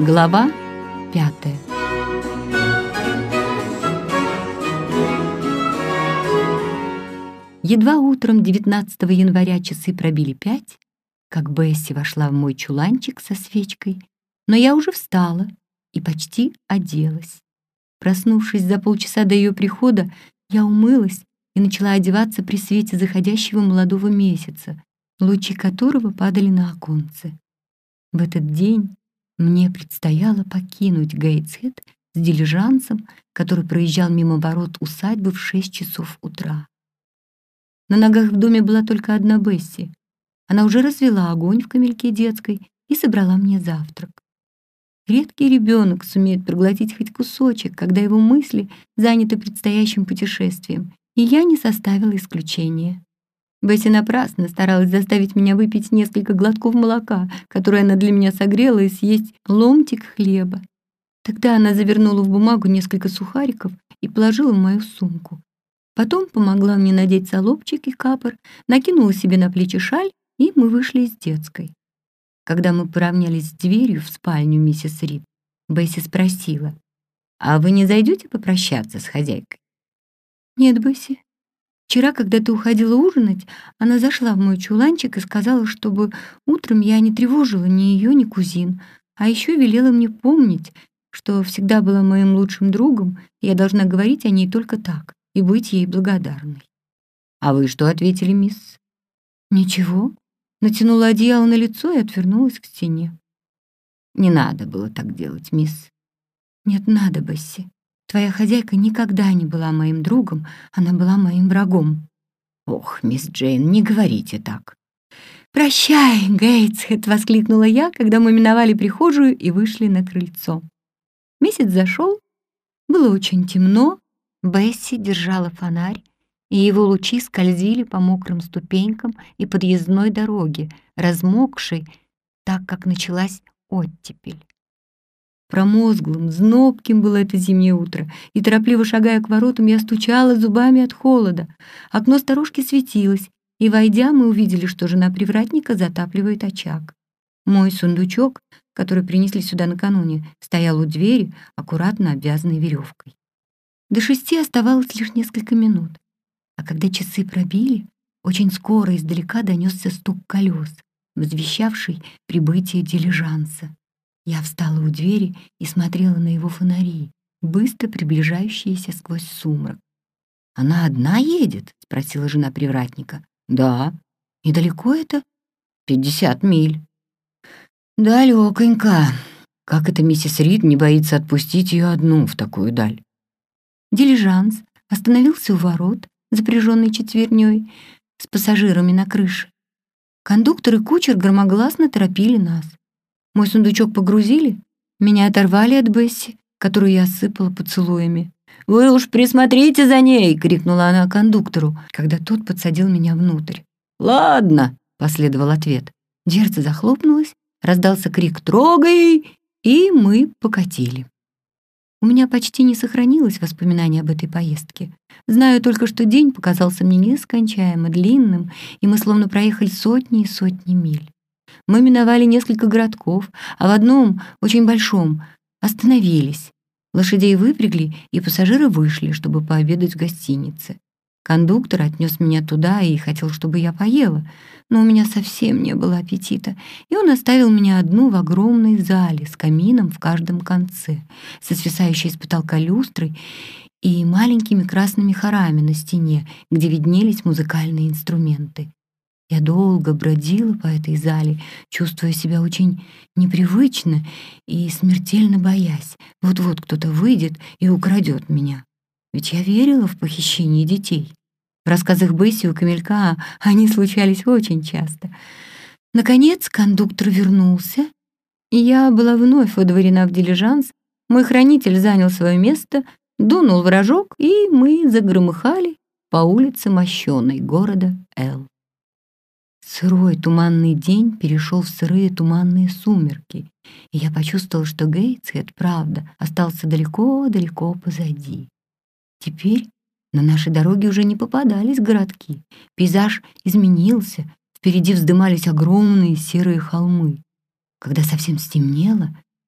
Глава 5. Едва утром 19 января часы пробили 5, как Бесси вошла в мой чуланчик со свечкой, но я уже встала и почти оделась. Проснувшись за полчаса до ее прихода, я умылась и начала одеваться при свете заходящего молодого месяца, лучи которого падали на оконце. В этот день мне предстояло покинуть Гейтсхед с дилижансом, который проезжал мимо ворот усадьбы в 6 часов утра. На ногах в доме была только одна Бесси. Она уже развела огонь в камельке детской и собрала мне завтрак. Редкий ребенок сумеет проглотить хоть кусочек, когда его мысли заняты предстоящим путешествием, и я не составила исключения. Бесси напрасно старалась заставить меня выпить несколько глотков молока, которое она для меня согрела, и съесть ломтик хлеба. Тогда она завернула в бумагу несколько сухариков и положила в мою сумку. Потом помогла мне надеть салопчик и капор, накинула себе на плечи шаль, и мы вышли из детской. Когда мы поравнялись с дверью в спальню миссис Рид, Бесси спросила: «А вы не зайдете попрощаться с хозяйкой?» «Нет, Бесси. Вчера, когда ты уходила ужинать, она зашла в мой чуланчик и сказала, чтобы утром я не тревожила ни ее, ни кузин, а еще велела мне помнить, что всегда была моим лучшим другом, и я должна говорить о ней только так и быть ей благодарной». «А вы что ответили, мисс?» «Ничего». Натянула одеяло на лицо и отвернулась к стене. «Не надо было так делать, мисс». «Нет, надо, Бесси. Твоя хозяйка никогда не была моим другом, она была моим врагом». «Ох, мисс Джейн, не говорите так». «Прощай, Гейтсхед!» — воскликнула я, когда мы миновали прихожую и вышли на крыльцо. Месяц зашел, было очень темно, Бесси держала фонарь, и его лучи скользили по мокрым ступенькам и подъездной дороге, размокшей, так как началась оттепель. Промозглым, знобким было это зимнее утро, и, торопливо шагая к воротам, я стучала зубами от холода. Окно сторожки светилось, и, войдя, мы увидели, что жена привратника затапливает очаг. Мой сундучок, который принесли сюда накануне, стоял у двери, аккуратно обвязанный веревкой. До 6 оставалось лишь несколько минут. А когда часы пробили, очень скоро издалека донесся стук колес, возвещавший прибытие дилижанса. Я встала у двери и смотрела на его фонари, быстро приближающиеся сквозь сумрак. «Она одна едет?» — спросила жена привратника. «Да». «И далеко это?» 50 миль». «Далёконько. Как это миссис Рид не боится отпустить ее одну в такую даль?» Дилижанс остановился у ворот, запряженный четверней, с пассажирами на крыше. Кондуктор и кучер громогласно торопили нас. Мой сундучок погрузили, меня оторвали от Бесси, которую я осыпала поцелуями. «Вы уж присмотрите за ней!» — крикнула она кондуктору, когда тот подсадил меня внутрь. «Ладно!» — последовал ответ. Дверца захлопнулась, раздался крик «Трогай!» и мы покатили. У меня почти не сохранилось воспоминаний об этой поездке. Знаю только, что день показался мне нескончаемо длинным, и мы словно проехали сотни и сотни миль. Мы миновали несколько городков, а в одном, очень большом, остановились. Лошадей выпрягли, и пассажиры вышли, чтобы пообедать в гостинице. Кондуктор отнес меня туда и хотел, чтобы я поела, но у меня совсем не было аппетита, и он оставил меня одну в огромной зале с камином в каждом конце, со свисающей с потолка люстрой и маленькими красными хорами на стене, где виднелись музыкальные инструменты. Я долго бродила по этой зале, чувствуя себя очень непривычно и смертельно боясь. Вот-вот кто-то выйдет и украдет меня. Ведь я верила в похищение детей. В рассказах Бесси у Камелька они случались очень часто. Наконец кондуктор вернулся, и я была вновь водворена в дилижанс. Мой хранитель занял свое место, дунул в рожок, и мы загромыхали по улице мощеной города Л. Сырой туманный день перешел в сырые туманные сумерки, и я почувствовала, что Гейтсхед, правда, остался далеко-далеко позади. Теперь на нашей дороге уже не попадались городки. Пейзаж изменился, впереди вздымались огромные серые холмы. Когда совсем стемнело,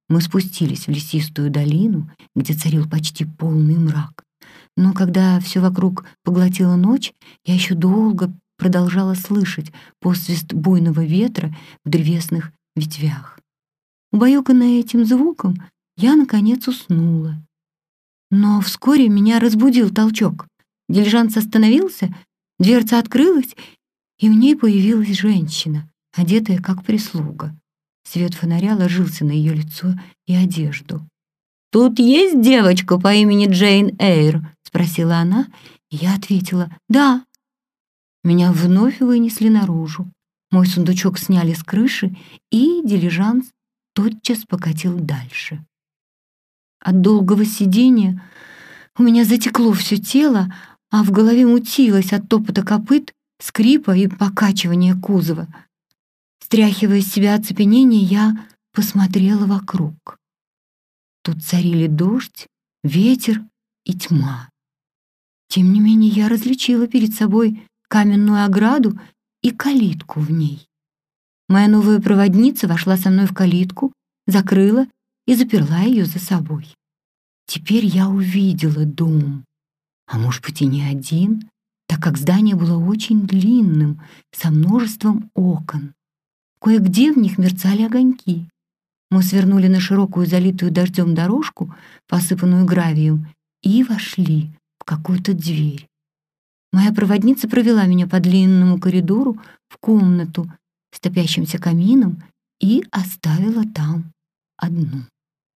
Мы спустились в лесистую долину, где царил почти полный мрак. Но когда все вокруг поглотила ночь, я еще долго продолжала слышать посвист буйного ветра в древесных ветвях. Убаюканная этим звуком, я, наконец, уснула. Но вскоре меня разбудил толчок. Дилижанс остановился, дверца открылась, и в ней появилась женщина, одетая как прислуга. Свет фонаря ложился на ее лицо и одежду. «Тут есть девочка по имени Джейн Эйр?» — спросила она, и я ответила «да». Меня вновь вынесли наружу. Мой сундучок сняли с крыши, и дилижанс тотчас покатил дальше. От долгого сидения у меня затекло все тело, а в голове мутилось от топота копыт, скрипа и покачивания кузова. Стряхивая с себя оцепенение, я посмотрела вокруг. Тут царили дождь, ветер и тьма. Тем не менее, я различила перед собой каменную ограду и калитку в ней. Моя новая проводница вошла со мной в калитку, закрыла и заперла ее за собой. Теперь я увидела дом, а может быть и не один, так как здание было очень длинным, со множеством окон. Кое-где в них мерцали огоньки. Мы свернули на широкую залитую дождем дорожку, посыпанную гравием, и вошли в какую-то дверь. Моя проводница провела меня по длинному коридору в комнату с топящимся камином и оставила там одну.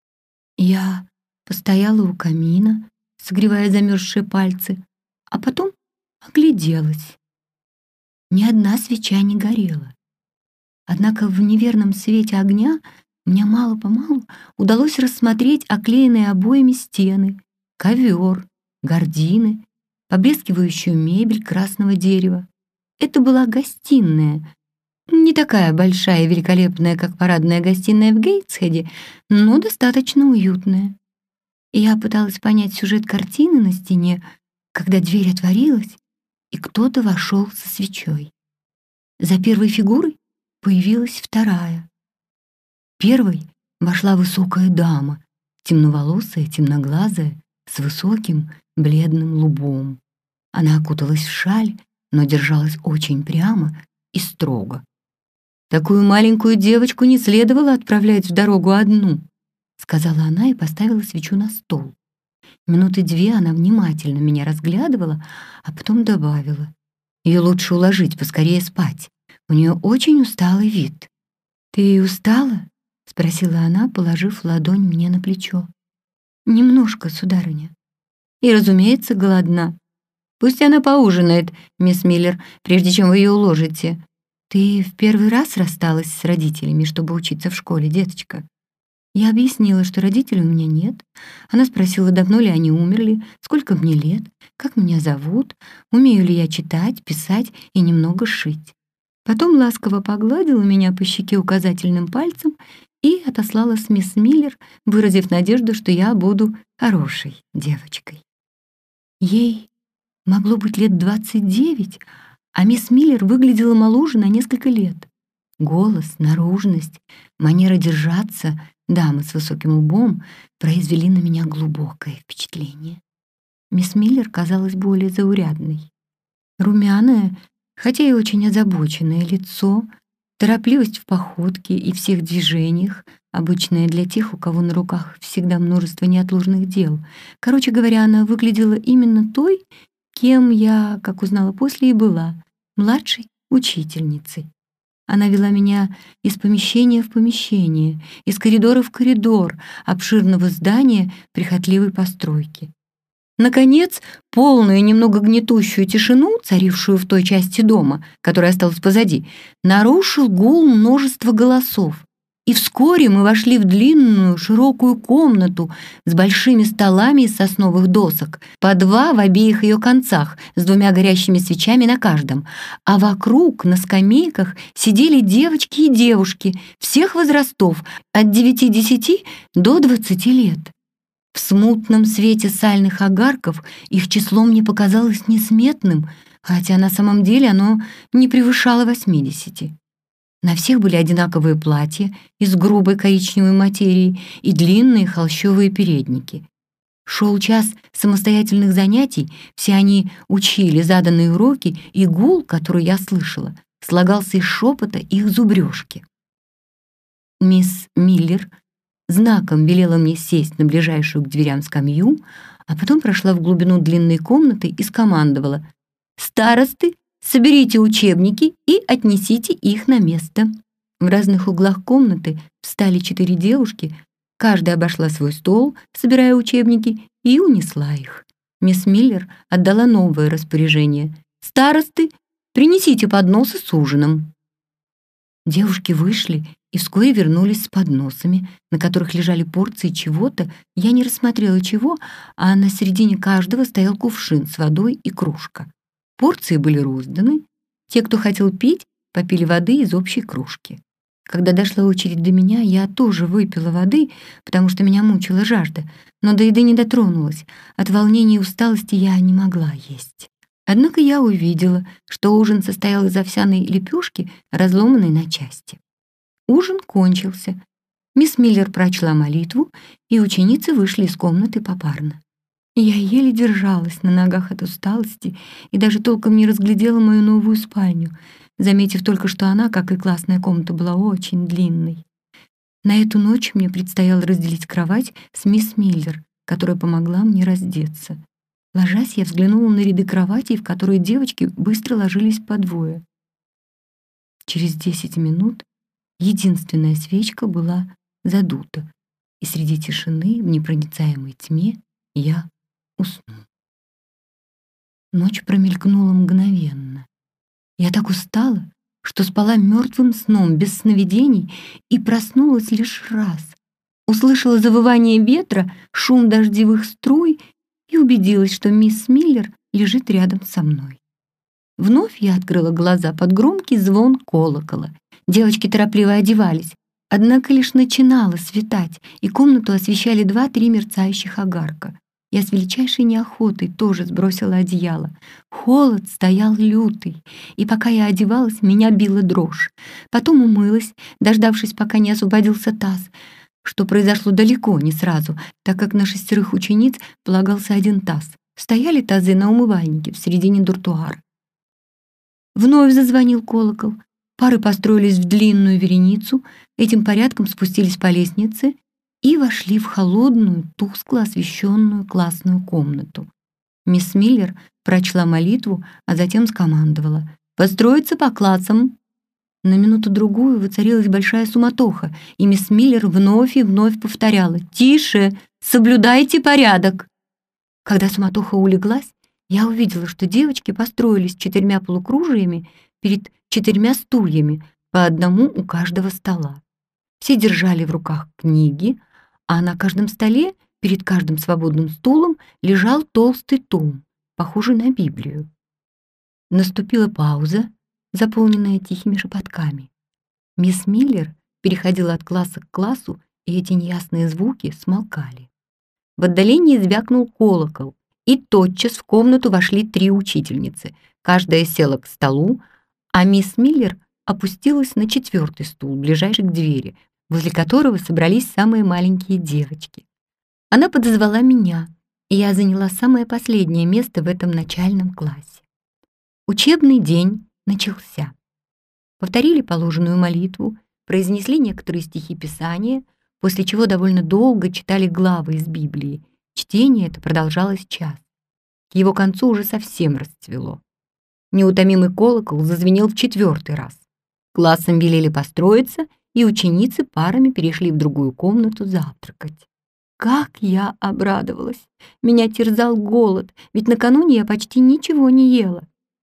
Я постояла у камина, согревая замерзшие пальцы, а потом огляделась. Ни одна свеча не горела. Однако в неверном свете огня мне мало-помалу удалось рассмотреть оклеенные обоями стены, ковер, гардины, поблескивающую мебель красного дерева. Это была гостиная, не такая большая и великолепная, как парадная гостиная в Гейтсхеде, но достаточно уютная. Я пыталась понять сюжет картины на стене, когда дверь отворилась, и кто-то вошел со свечой. За первой фигурой появилась вторая. Первой вошла высокая дама, темноволосая, темноглазая, с высоким бледным лбом. Она окуталась в шаль, но держалась очень прямо и строго. «Такую маленькую девочку не следовало отправлять в дорогу одну», — сказала она и поставила свечу на стол. Минуты две она внимательно меня разглядывала, а потом добавила: «Ее лучше уложить, поскорее спать. У нее очень усталый вид». «Ты устала?» — спросила она, положив ладонь мне на плечо. «Немножко, сударыня». «И, разумеется, голодна. Пусть она поужинает, мисс Миллер, прежде чем вы ее уложите. Ты в первый раз рассталась с родителями, чтобы учиться в школе, деточка?» Я объяснила, что родителей у меня нет. Она спросила, давно ли они умерли, сколько мне лет, как меня зовут, умею ли я читать, писать и немного шить. Потом ласково погладила меня по щеке указательным пальцем и отослала с мисс Миллер, выразив надежду, что я буду хорошей девочкой. Ей могло быть лет 29, а мисс Миллер выглядела моложе на несколько лет. Голос, наружность, манера держаться дамы с высоким лбом произвели на меня глубокое впечатление. Мисс Миллер казалась более заурядной. Румяное, хотя и очень озабоченное лицо, торопливость в походке и всех движениях, обычная для тех, у кого на руках всегда множество неотложных дел. Короче говоря, она выглядела именно той, кем я, как узнала после, и была, младшей учительницей. Она вела меня из помещения в помещение, из коридора в коридор обширного здания прихотливой постройки. Наконец, полную, немного гнетущую тишину, царившую в той части дома, которая осталась позади, нарушил гул множества голосов. И вскоре мы вошли в длинную, широкую комнату с большими столами из сосновых досок, по два в обеих ее концах, с двумя горящими свечами на каждом, а вокруг на скамейках сидели девочки и девушки всех возрастов, от 9-10 до 20 лет. В смутном свете сальных огарков их число мне показалось несметным, хотя на самом деле оно не превышало 80. На всех были одинаковые платья из грубой коричневой материи и длинные холщовые передники. Шел час самостоятельных занятий, все они учили заданные уроки, и гул, который я слышала, слагался из шепота и их зубрежки. Мисс Миллер знаком велела мне сесть на ближайшую к дверям скамью, а потом прошла в глубину длинной комнаты и скомандовала: «Старосты, соберите учебники и отнесите их на место». В разных углах комнаты встали 4 девушки, каждая обошла свой стол, собирая учебники, и унесла их. Мисс Миллер отдала новое распоряжение: «Старосты, принесите подносы с ужином». Девушки вышли и вскоре вернулись с подносами, на которых лежали порции чего-то, я не рассмотрела чего, а на середине каждого стоял кувшин с водой и кружка. Порции были розданы. Те, кто хотел пить, попили воды из общей кружки. Когда дошла очередь до меня, я тоже выпила воды, потому что меня мучила жажда, но до еды не дотронулась. От волнения и усталости я не могла есть. Однако я увидела, что ужин состоял из овсяной лепешки, разломанной на части. Ужин кончился. Мисс Миллер прочла молитву, и ученицы вышли из комнаты попарно. Я еле держалась на ногах от усталости и даже толком не разглядела мою новую спальню, заметив только, что она, как и классная комната, была очень длинной. На эту ночь мне предстояло разделить кровать с мисс Миллер, которая помогла мне раздеться. Ложась, я взглянула на ряды кроватей, в которые девочки быстро ложились по двое. Через 10 минут единственная свечка была задута, и среди тишины, в непроницаемой тьме, я уснул. Ночь промелькнула мгновенно. Я так устала, что спала мертвым сном, без сновидений, и проснулась лишь раз. Услышала завывание ветра, шум дождевых струй и убедилась, что мисс Миллер лежит рядом со мной. Вновь я открыла глаза под громкий звон колокола. Девочки торопливо одевались. Однако лишь начинало светать, и комнату освещали 2-3 мерцающих огарка. Я с величайшей неохотой тоже сбросила одеяло. Холод стоял лютый, и пока я одевалась, меня била дрожь. Потом умылась, дождавшись, пока не освободился таз, что произошло далеко не сразу, так как на 6 учениц полагался один таз. Стояли тазы на умывальнике в середине дуртуара. Вновь зазвонил колокол. Пары построились в длинную вереницу, этим порядком спустились по лестнице и вошли в холодную, тускло освещенную классную комнату. Мисс Миллер прочла молитву, а затем скомандовала: «Построиться по классам». На минуту-другую воцарилась большая суматоха, и мисс Миллер вновь и вновь повторяла: «Тише! Соблюдайте порядок!» Когда суматоха улеглась, я увидела, что девочки построились 4 полукружиями перед 4 стульями, по одному у каждого стола. Все держали в руках книги, а на каждом столе, перед каждым свободным стулом, лежал толстый том, похожий на Библию. Наступила пауза, заполненная тихими шепотками. Мисс Миллер переходила от класса к классу, и эти неясные звуки смолкали. В отдалении звякнул колокол, и тотчас в комнату вошли 3 учительницы. Каждая села к столу, а мисс Миллер опустилась на 4-й стул, ближайший к двери, возле которого собрались самые маленькие девочки. Она подозвала меня, и я заняла самое последнее место в этом начальном классе. Учебный день начался. Повторили положенную молитву, произнесли некоторые стихи Писания, после чего довольно долго читали главы из Библии. Чтение это продолжалось час. К его концу уже совсем расцвело. Неутомимый колокол зазвенел в 4-й раз. Классом велели построиться, и ученицы парами перешли в другую комнату завтракать. Как я обрадовалась! Меня терзал голод, ведь накануне я почти ничего не ела.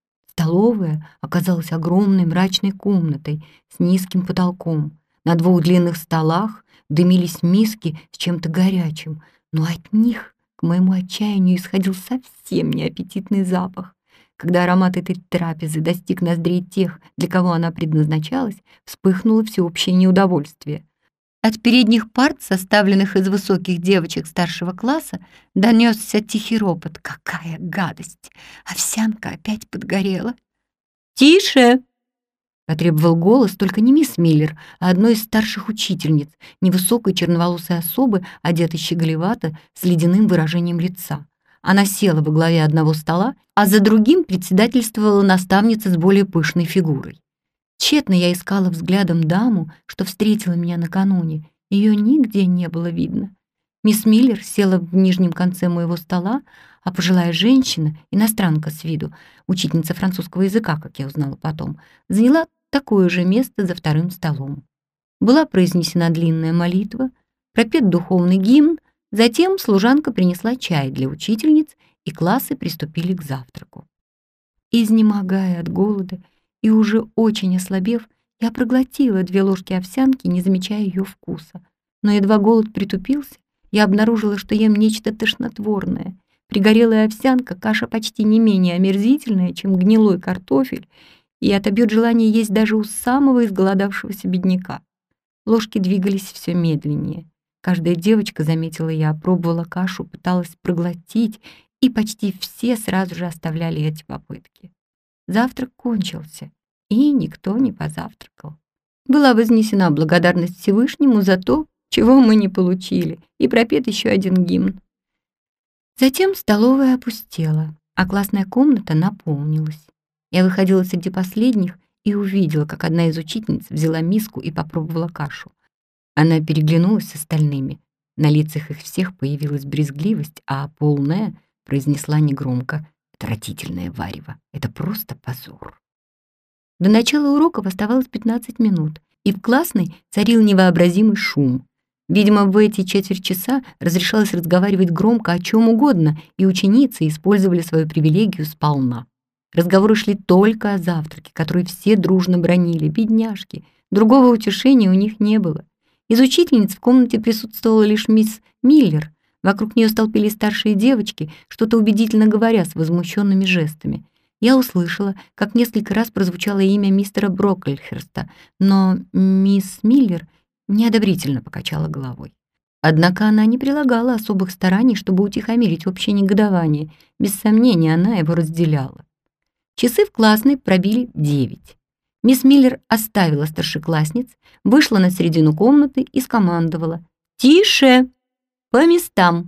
Столовая оказалась огромной мрачной комнатой с низким потолком. На 2 длинных столах дымились миски с чем-то горячим, но от них, к моему отчаянию, исходил совсем неаппетитный запах. Когда аромат этой трапезы достиг ноздрей тех, для кого она предназначалась, вспыхнуло всеобщее неудовольствие. От передних парт, составленных из высоких девочек старшего класса, донесся тихий ропот. «Какая гадость! Овсянка опять подгорела!» «Тише!» Потребовал голос только не мисс Миллер, а одной из старших учительниц, невысокой черноволосой особы, одетой щеголевато, с ледяным выражением лица. Она села во главе одного стола, а за другим председательствовала наставница с более пышной фигурой. Тщетно я искала взглядом даму, что встретила меня накануне. Ее нигде не было видно. Мисс Миллер села в нижнем конце моего стола, а пожилая женщина, иностранка с виду, учительница французского языка, как я узнала потом, заняла такое же место за вторым столом. Была произнесена длинная молитва, пропет духовный гимн, затем служанка принесла чай для учительниц, и классы приступили к завтраку. Изнемогая от голода и уже очень ослабев, я проглотила 2 ложки овсянки, не замечая ее вкуса. Но едва голод притупился, я обнаружила, что ем нечто тошнотворное. Пригорелая овсянка — каша почти не менее омерзительная, чем гнилой картофель, и отобьет желание есть даже у самого изголодавшегося бедняка. Ложки двигались все медленнее. Каждая девочка, заметила я, пробовала кашу, пыталась проглотить, и почти все сразу же оставляли эти попытки. Завтрак кончился, и никто не позавтракал. Была вознесена благодарность Всевышнему за то, чего мы не получили, и пропет еще один гимн. Затем столовая опустела, а классная комната наполнилась. Я выходила среди последних и увидела, как одна из учительниц взяла миску и попробовала кашу. Она переглянулась с остальными. На лицах их всех появилась брезгливость, а полная произнесла негромко: «Отвратительное варево! Это просто позор!» До начала уроков оставалось 15 минут, и в классной царил невообразимый шум. Видимо, в эти четверть часа разрешалось разговаривать громко о чем угодно, и ученицы использовали свою привилегию сполна. Разговоры шли только о завтраке, который все дружно бранили. Бедняжки, другого утешения у них не было. Из учительниц в комнате присутствовала лишь мисс Миллер. Вокруг нее столпились старшие девочки, что-то убедительно говоря с возмущенными жестами. Я услышала, как несколько раз прозвучало имя мистера Брокльхерста, но мисс Миллер неодобрительно покачала головой. Однако она не прилагала особых стараний, чтобы утихомирить общее негодование. Без сомнения, она его разделяла. Часы в классной пробили 9. Мисс Миллер оставила старшеклассниц, вышла на середину комнаты и скомандовала: «Тише! По местам!»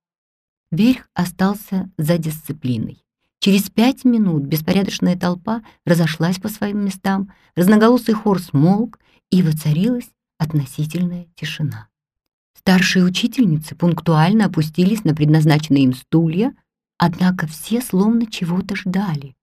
Верх остался за дисциплиной. Через 5 минут беспорядочная толпа разошлась по своим местам, разноголосый хор смолк, и воцарилась относительная тишина. Старшие учительницы пунктуально опустились на предназначенные им стулья, однако все словно чего-то ждали.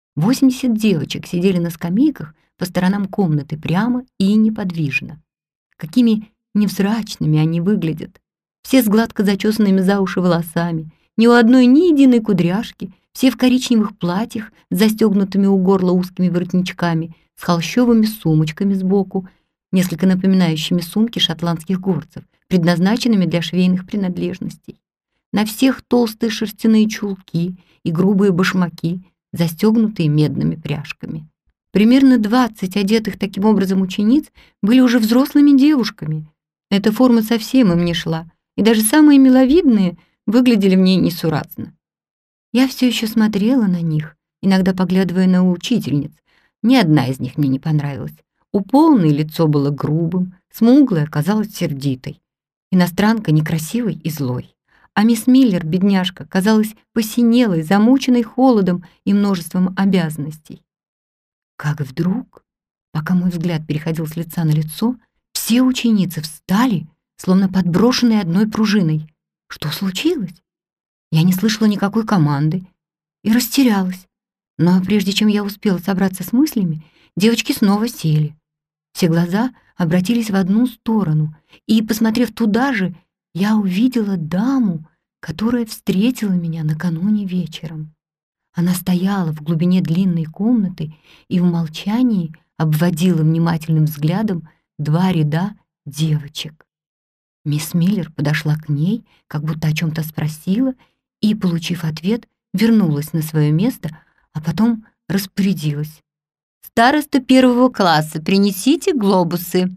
80 девочек сидели на скамейках по сторонам комнаты прямо и неподвижно. Какими невзрачными они выглядят. Все с гладко зачесанными за уши волосами, ни у одной ни единой кудряшки, все в коричневых платьях с застегнутыми у горла узкими воротничками, с холщовыми сумочками сбоку, несколько напоминающими сумки шотландских горцев, предназначенными для швейных принадлежностей. На всех толстые шерстяные чулки и грубые башмаки, застегнутые медными пряжками. Примерно 20 одетых таким образом учениц были уже взрослыми девушками. Эта форма совсем им не шла, и даже самые миловидные выглядели в ней несуразно. Я все еще смотрела на них, иногда поглядывая на учительниц. Ни одна из них мне не понравилась. У полной лицо было грубым, смуглая казалась сердитой. Иностранка некрасивой и злой. А мисс Миллер, бедняжка, казалась посинелой, замученной холодом и множеством обязанностей. Как вдруг, пока мой взгляд переходил с лица на лицо, все ученицы встали, словно подброшенные одной пружиной. Что случилось? Я не слышала никакой команды и растерялась. Но прежде чем я успела собраться с мыслями, девочки снова сели. Все глаза обратились в одну сторону, и, посмотрев туда же, я увидела даму, которая встретила меня накануне вечером. Она стояла в глубине длинной комнаты и в молчании обводила внимательным взглядом 2 ряда девочек. Мисс Миллер подошла к ней, как будто о чем-то спросила, и, получив ответ, вернулась на свое место, а потом распорядилась: «Староста 1 класса, принесите глобусы».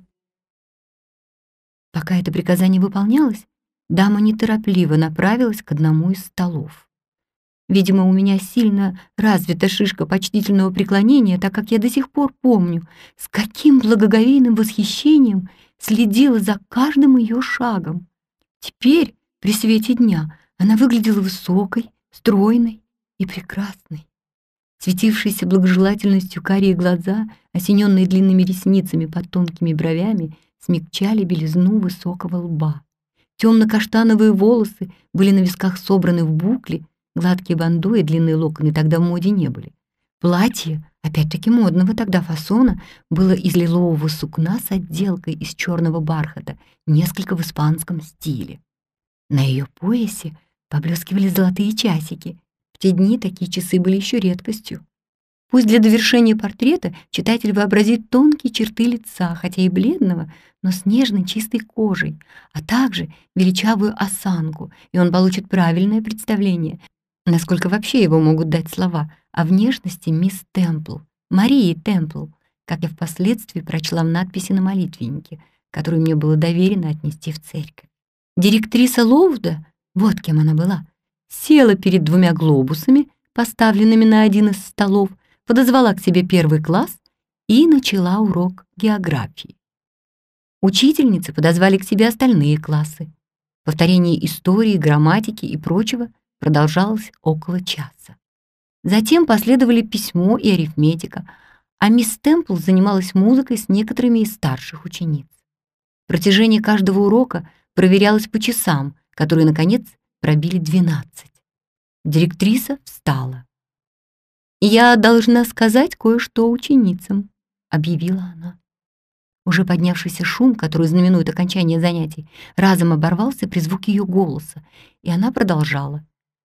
Пока это приказание выполнялось, дама неторопливо направилась к одному из столов. Видимо, у меня сильно развита шишка почтительного преклонения, так как я до сих пор помню, с каким благоговейным восхищением следила за каждым ее шагом. Теперь, при свете дня, она выглядела высокой, стройной и прекрасной. Светившиеся благожелательностью карие глаза, осененные длинными ресницами под тонкими бровями, смягчали белизну высокого лба. Темно-каштановые волосы были на висках собраны в букли, гладкие банду и длинные локоны тогда в моде не были. Платье, опять-таки модного тогда фасона, было из лилового сукна с отделкой из черного бархата, несколько в испанском стиле. На ее поясе поблескивали золотые часики. В те дни такие часы были еще редкостью. Пусть для довершения портрета читатель вообразит тонкие черты лица, хотя и бледного, но с нежной чистой кожей, а также величавую осанку, и он получит правильное представление, насколько вообще его могут дать слова, о внешности мисс Темпл, Марии Темпл, как я впоследствии прочла в надписи на молитвеннике, которую мне было доверено отнести в церковь. Директриса Лоуда, вот кем она была, села перед двумя глобусами, поставленными на один из столов, подозвала к себе первый класс и начала урок географии. Учительницы подозвали к себе остальные классы. Повторение истории, грамматики и прочего продолжалось около часа. Затем последовали письмо и арифметика, а мисс Темпл занималась музыкой с некоторыми из старших учениц. Протяжение каждого урока проверялось по часам, которые, наконец, пробили 12. Директриса встала. «Я должна сказать кое-что ученицам», — объявила она. Уже поднявшийся шум, который знаменует окончание занятий, разом оборвался при звуке ее голоса, и она продолжала.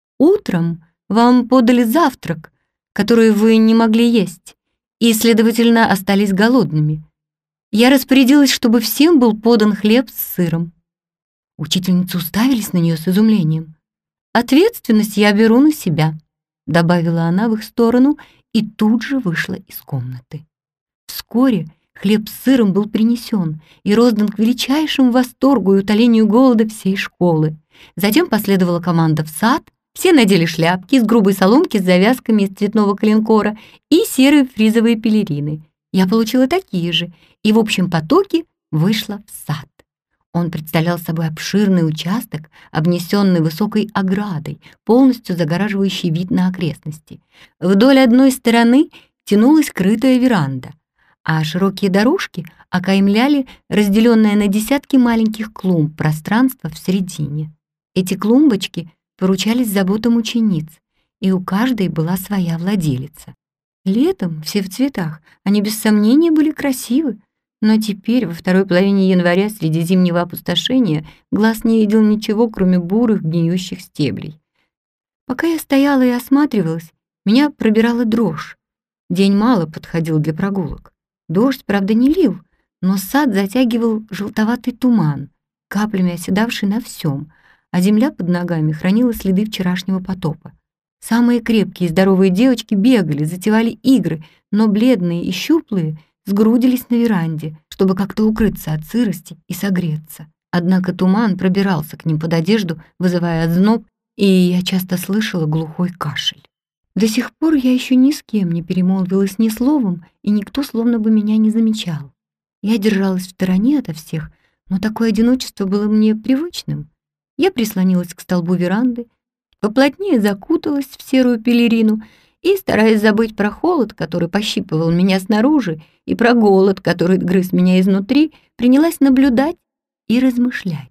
«Утром вам подали завтрак, который вы не могли есть, и, следовательно, остались голодными. Я распорядилась, чтобы всем был подан хлеб с сыром». Учительницы уставились на нее с изумлением. «Ответственность я беру на себя», — добавила она в их сторону и тут же вышла из комнаты. Вскоре хлеб с сыром был принесен и роздан к величайшему восторгу и утолению голода всей школы. Затем последовала команда в сад, все надели шляпки из грубой соломки с завязками из цветного коленкора и серые фризовые пелерины. Я получила такие же и в общем потоке вышла в сад. Он представлял собой обширный участок, обнесенный высокой оградой, полностью загораживающий вид на окрестности. Вдоль одной стороны тянулась крытая веранда, а широкие дорожки окаймляли разделенное на десятки маленьких клумб пространство в середине. Эти клумбочки поручались заботам учениц, и у каждой была своя владелица. Летом, все в цветах, они без сомнения были красивы, но теперь, во второй половине января, среди зимнего опустошения, глаз не видел ничего, кроме бурых гниющих стеблей. Пока я стояла и осматривалась, меня пробирала дрожь. День мало подходил для прогулок. Дождь, правда, не лил, но сад затягивал желтоватый туман, каплями оседавший на всем, а земля под ногами хранила следы вчерашнего потопа. Самые крепкие и здоровые девочки бегали, затевали игры, но бледные и щуплые сгрудились на веранде, чтобы как-то укрыться от сырости и согреться. Однако туман пробирался к ним под одежду, вызывая озноб, и я часто слышала глухой кашель. До сих пор я еще ни с кем не перемолвилась ни словом, и никто словно бы меня не замечал. Я держалась в стороне ото всех, но такое одиночество было мне привычным. Я прислонилась к столбу веранды, поплотнее закуталась в серую пелерину и, стараясь забыть про холод, который пощипывал меня снаружи, и про голод, который грыз меня изнутри, принялась наблюдать и размышлять.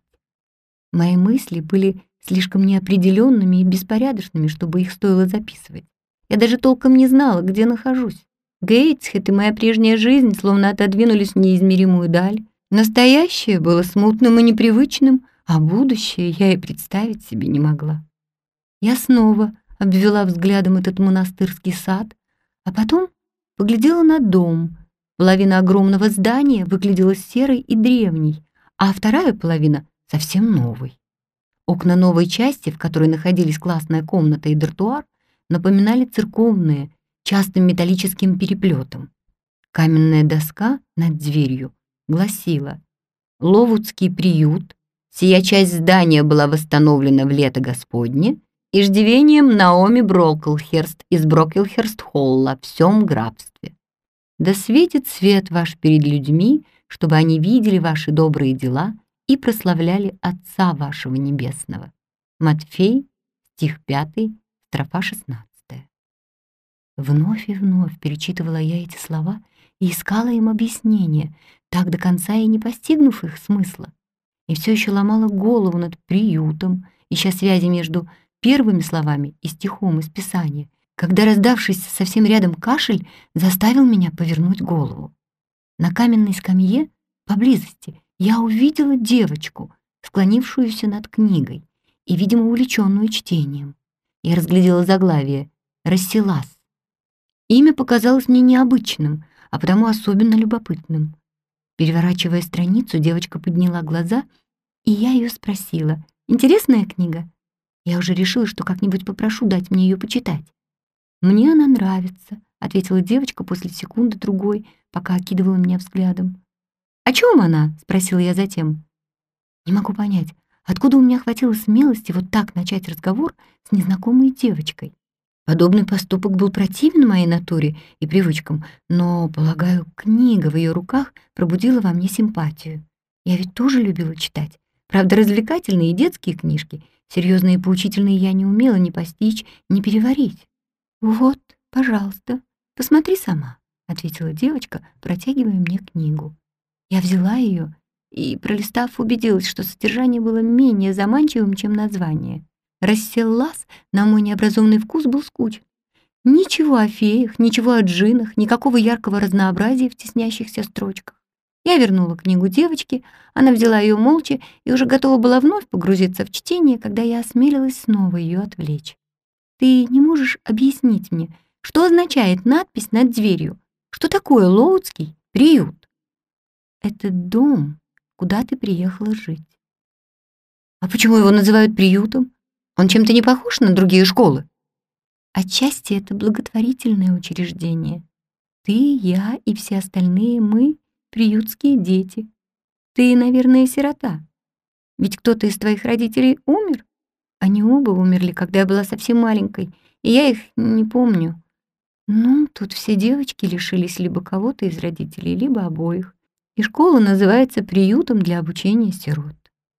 Мои мысли были слишком неопределенными и беспорядочными, чтобы их стоило записывать. Я даже толком не знала, где нахожусь. Гейтсхед и моя прежняя жизнь словно отодвинулись в неизмеримую даль. Настоящее было смутным и непривычным, а будущее я и представить себе не могла. Я снова обвела взглядом этот монастырский сад, а потом поглядела на дом. Половина огромного здания выглядела серой и древней, а вторая половина — совсем новой. Окна новой части, в которой находились классная комната и дартуар, напоминали церковные, частым металлическим переплетом. Каменная доска над дверью гласила: «Ловудский приют. Сия часть здания была восстановлена в лето Господне иждивением Наоми Броклхерст из Броклхерст-Холла в всем графстве. Да светит свет ваш перед людьми, чтобы они видели ваши добрые дела и прославляли Отца вашего Небесного. Матфей, стих 5, строфа 16. Вновь и вновь перечитывала я эти слова и искала им объяснение, так до конца и не постигнув их смысла. И все еще ломала голову над приютом, ища связи между первыми словами и стихом из Писания, когда раздавшийся совсем рядом кашель заставил меня повернуть голову. На каменной скамье поблизости я увидела девочку, склонившуюся над книгой и, видимо, увлеченную чтением. Я разглядела заглавие «Расселас». Имя показалось мне необычным, а потому особенно любопытным. Переворачивая страницу, девочка подняла глаза, и я ее спросила: «Интересная книга?» Я уже решила, что как-нибудь попрошу дать мне ее почитать. «Мне она нравится», — ответила девочка после секунды-другой, пока окидывала меня взглядом. «О чем она?» — спросила я затем. Не могу понять, откуда у меня хватило смелости вот так начать разговор с незнакомой девочкой. Подобный поступок был противен моей натуре и привычкам, но, полагаю, книга в ее руках пробудила во мне симпатию. Я ведь тоже любила читать. Правда, развлекательные и детские книжки, серьезные и поучительные, я не умела ни постичь, ни переварить. «Вот, пожалуйста, посмотри сама», — ответила девочка, протягивая мне книгу. Я взяла ее и, пролистав, убедилась, что содержание было менее заманчивым, чем название. «Расселлас» на мой необразованный вкус был скучен. Ничего о феях, ничего о джиннах, никакого яркого разнообразия в теснящихся строчках. Я вернула книгу девочке, она взяла ее молча и уже готова была вновь погрузиться в чтение, когда я осмелилась снова ее отвлечь. «Ты не можешь объяснить мне, что означает надпись над дверью? Что такое Лоудский приют?» «Это дом, куда ты приехала жить». «А почему его называют приютом? Он чем-то не похож на другие школы?» «Отчасти это благотворительное учреждение. Ты, я и все остальные мы — приютские дети. Ты, наверное, сирота. Ведь кто-то из твоих родителей умер. Они оба умерли, когда я была совсем маленькой, и я их не помню. Ну, тут все девочки лишились либо кого-то из родителей, либо обоих. И школа называется приютом для обучения сирот.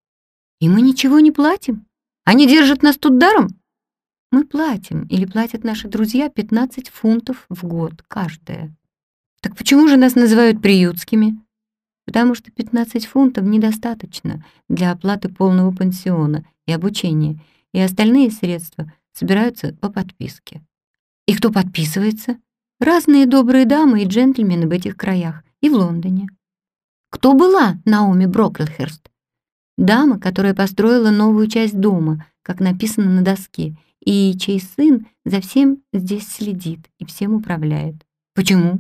И мы ничего не платим? Они держат нас тут даром?» «Мы платим, или платят наши друзья, 15 фунтов в год каждая». «Так почему же нас называют приютскими?» «Потому что 15 фунтов недостаточно для оплаты полного пансиона и обучения, и остальные средства собираются по подписке». «И кто подписывается?» «Разные добрые дамы и джентльмены в этих краях и в Лондоне». «Кто была Наоми Броклхерст?» «Дама, которая построила новую часть дома, как написано на доске, и чей сын за всем здесь следит и всем управляет». «Почему?»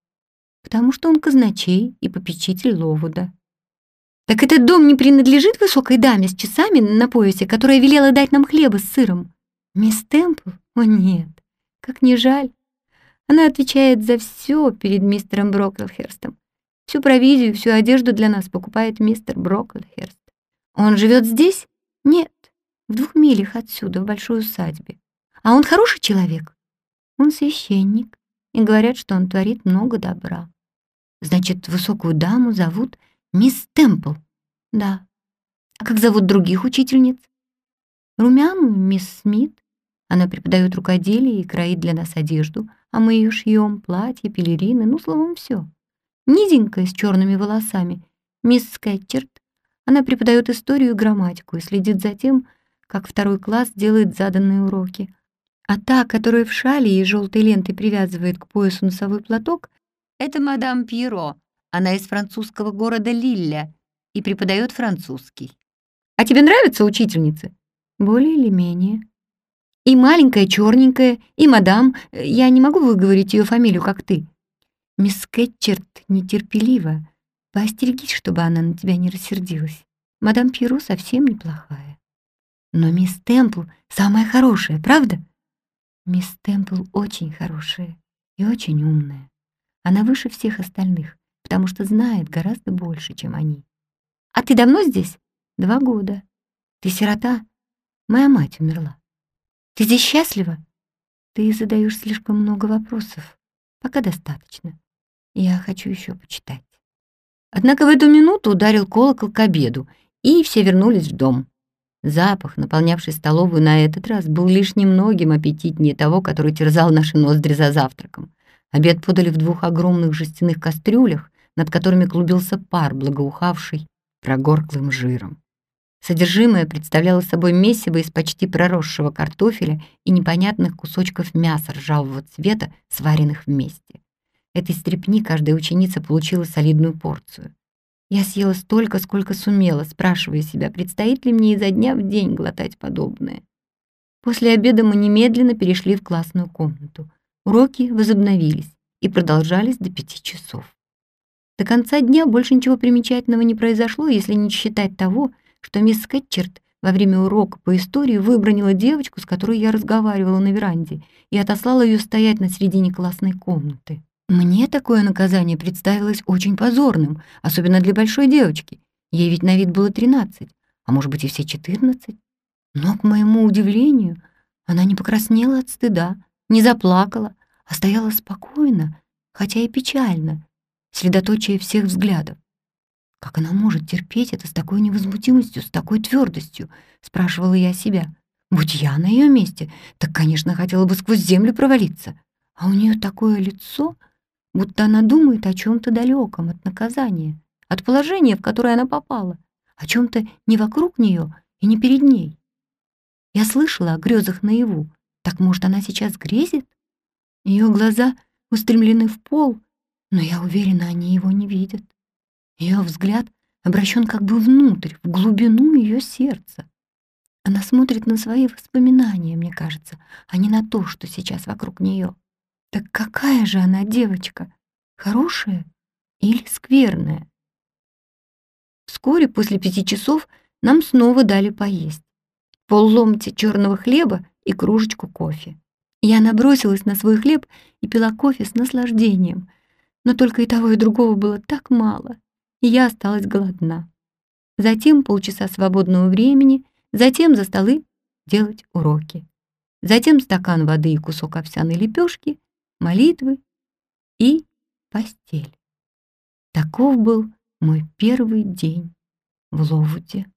«Потому что он казначей и попечитель Ловуда». «Так этот дом не принадлежит высокой даме с часами на поясе, которая велела дать нам хлеба с сыром?» «Мисс Темпл? О нет, как не жаль. Она отвечает за все перед мистером Броклхерстом. Всю провизию, всю одежду для нас покупает мистер Броклхерст. Он живет здесь? Нет, в 2 милях отсюда, в большой усадьбе. А он хороший человек? Он священник, и говорят, что он творит много добра». «Значит, высокую даму зовут мисс Темпл?» «Да». «А как зовут других учительниц?» «Румяную мисс Смит. Она преподает рукоделие и кроит для нас одежду, а мы ее шьем, платья, пелерины, ну, словом, все. Низенькая, с черными волосами, мисс Скетчерт. Она преподает историю и грамматику и следит за тем, как 2 класс делает заданные уроки. А та, которая в шале и желтой лентой привязывает к поясу носовой платок, это мадам Пьеро. Она из французского города Лилля и преподает французский». «А тебе нравятся учительницы?» «Более или менее». «И маленькая, черненькая, и мадам, я не могу выговорить ее фамилию, как ты». «Мисс Кетчерт нетерпелива. Поостерегись, чтобы она на тебя не рассердилась. Мадам Пьеро совсем неплохая». «Но мисс Темпл самая хорошая, правда?» «Мисс Темпл очень хорошая и очень умная. Она выше всех остальных, потому что знает гораздо больше, чем они». «А ты давно здесь?» 2 года. «Ты сирота?» «Моя мать умерла». Ты здесь счастлива? Ты задаешь слишком много вопросов. Пока достаточно. Я хочу еще почитать. Однако в эту минуту ударил колокол к обеду, и все вернулись в дом. Запах, наполнявший столовую на этот раз, был лишь немногим аппетитнее того, который терзал наши ноздри за завтраком. Обед подали в 2 огромных жестяных кастрюлях, над которыми клубился пар, благоухавший прогорклым жиром. Содержимое представляло собой месиво из почти проросшего картофеля и непонятных кусочков мяса ржавого цвета, сваренных вместе. Этой стряпни каждая ученица получила солидную порцию. Я съела столько, сколько сумела, спрашивая себя, предстоит ли мне изо дня в день глотать подобное. После обеда мы немедленно перешли в классную комнату. Уроки возобновились и продолжались до 5 часов. До конца дня больше ничего примечательного не произошло, если не считать того, что мисс Скетчерт во время урока по истории выбранила девочку, с которой я разговаривала на веранде, и отослала ее стоять на середине классной комнаты. Мне такое наказание представилось очень позорным, особенно для большой девочки. Ей ведь на вид было 13, а может быть и все 14. Но, к моему удивлению, она не покраснела от стыда, не заплакала, а стояла спокойно, хотя и печально, средоточие всех взглядов. «Как она может терпеть это с такой невозмутимостью, с такой твердостью?» — спрашивала я себя. «Будь я на ее месте, так, конечно, хотела бы сквозь землю провалиться. А у нее такое лицо, будто она думает о чем-то далеком от наказания, от положения, в которое она попала, о чем-то не вокруг нее и не перед ней. Я слышала о грезах наяву. Так, может, она сейчас грезит? Ее глаза устремлены в пол, но я уверена, они его не видят. Ее взгляд обращен как бы внутрь, в глубину ее сердца. Она смотрит на свои воспоминания, мне кажется, а не на то, что сейчас вокруг нее. Так какая же она девочка? Хорошая или скверная? Вскоре после 5 часов нам снова дали поесть. Полломтя черного хлеба и кружечку кофе. Я набросилась на свой хлеб и пила кофе с наслаждением, но только и того, и другого было так мало, и я осталась голодна. Затем полчаса свободного времени, затем за столы делать уроки. Затем стакан воды и кусок овсяной лепешки, молитвы и постель. Таков был мой первый день в Ловуде.